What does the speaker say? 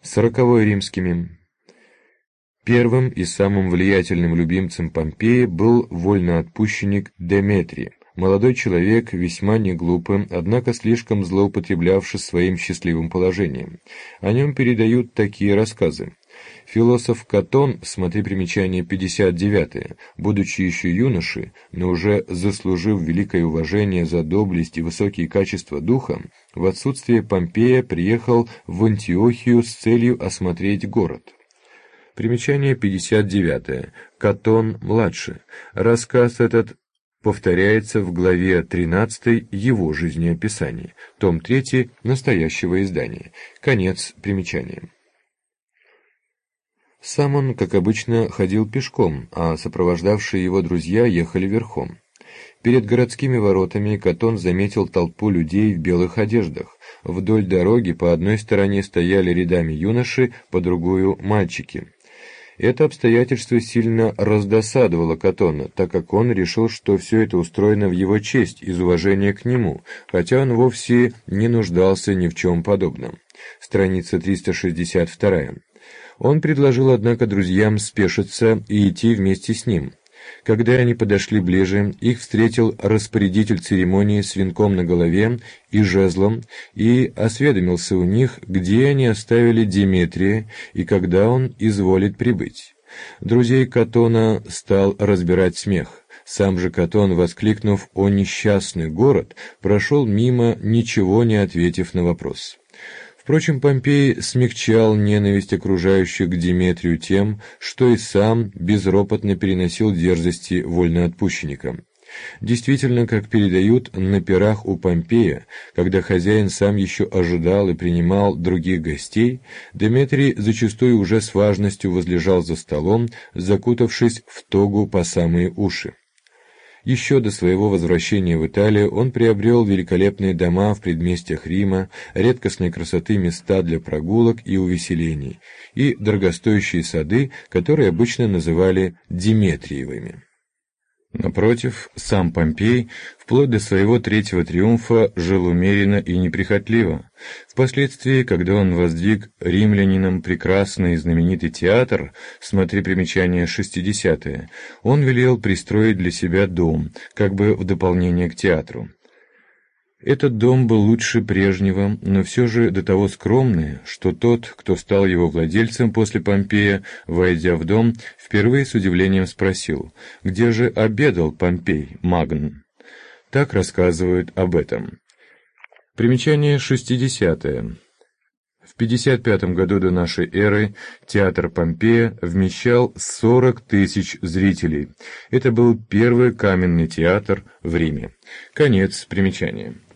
40-й римскими. Первым и самым влиятельным любимцем Помпея был вольноотпущенник Деметрий, молодой человек, весьма неглупый, однако слишком злоупотреблявший своим счастливым положением. О нем передают такие рассказы. Философ Катон, смотри примечание 59, будучи еще юношей, но уже заслужив великое уважение за доблесть и высокие качества духа, в отсутствие Помпея приехал в Антиохию с целью осмотреть город. Примечание 59. Катон-младший. Рассказ этот повторяется в главе 13 его жизнеописания, том 3 настоящего издания. Конец примечания. Сам он, как обычно, ходил пешком, а сопровождавшие его друзья ехали верхом. Перед городскими воротами Катон заметил толпу людей в белых одеждах. Вдоль дороги по одной стороне стояли рядами юноши, по другую — мальчики. Это обстоятельство сильно раздосадовало Катона, так как он решил, что все это устроено в его честь, из уважения к нему, хотя он вовсе не нуждался ни в чем подобном. Страница 362. Он предложил, однако, друзьям спешиться и идти вместе с ним. Когда они подошли ближе, их встретил распорядитель церемонии с венком на голове и жезлом и осведомился у них, где они оставили Деметрия и когда он изволит прибыть. Друзей Катона стал разбирать смех. Сам же Катон, воскликнув «О несчастный город!», прошел мимо, ничего не ответив на вопрос. Впрочем, Помпей смягчал ненависть окружающих к Деметрию тем, что и сам безропотно переносил дерзости вольноотпущенникам. Действительно, как передают, на пирах у Помпея, когда хозяин сам еще ожидал и принимал других гостей, Деметрий зачастую уже с важностью возлежал за столом, закутавшись в тогу по самые уши. Еще до своего возвращения в Италию он приобрел великолепные дома в предместьях Рима, редкостной красоты места для прогулок и увеселений, и дорогостоящие сады, которые обычно называли Деметриевыми. Напротив, сам Помпей, вплоть до своего третьего триумфа, жил умеренно и неприхотливо. Впоследствии, когда он воздвиг римлянинам прекрасный и знаменитый театр, смотри примечание 60, он велел пристроить для себя дом, как бы в дополнение к театру. Этот дом был лучше прежнего, но все же до того скромный, что тот, кто стал его владельцем после Помпея, войдя в дом, впервые с удивлением спросил, где же обедал Помпей, Магн. Так рассказывают об этом. Примечание 60. В 55 году до нашей эры театр Помпея вмещал 40 тысяч зрителей. Это был первый каменный театр в Риме. Конец примечания.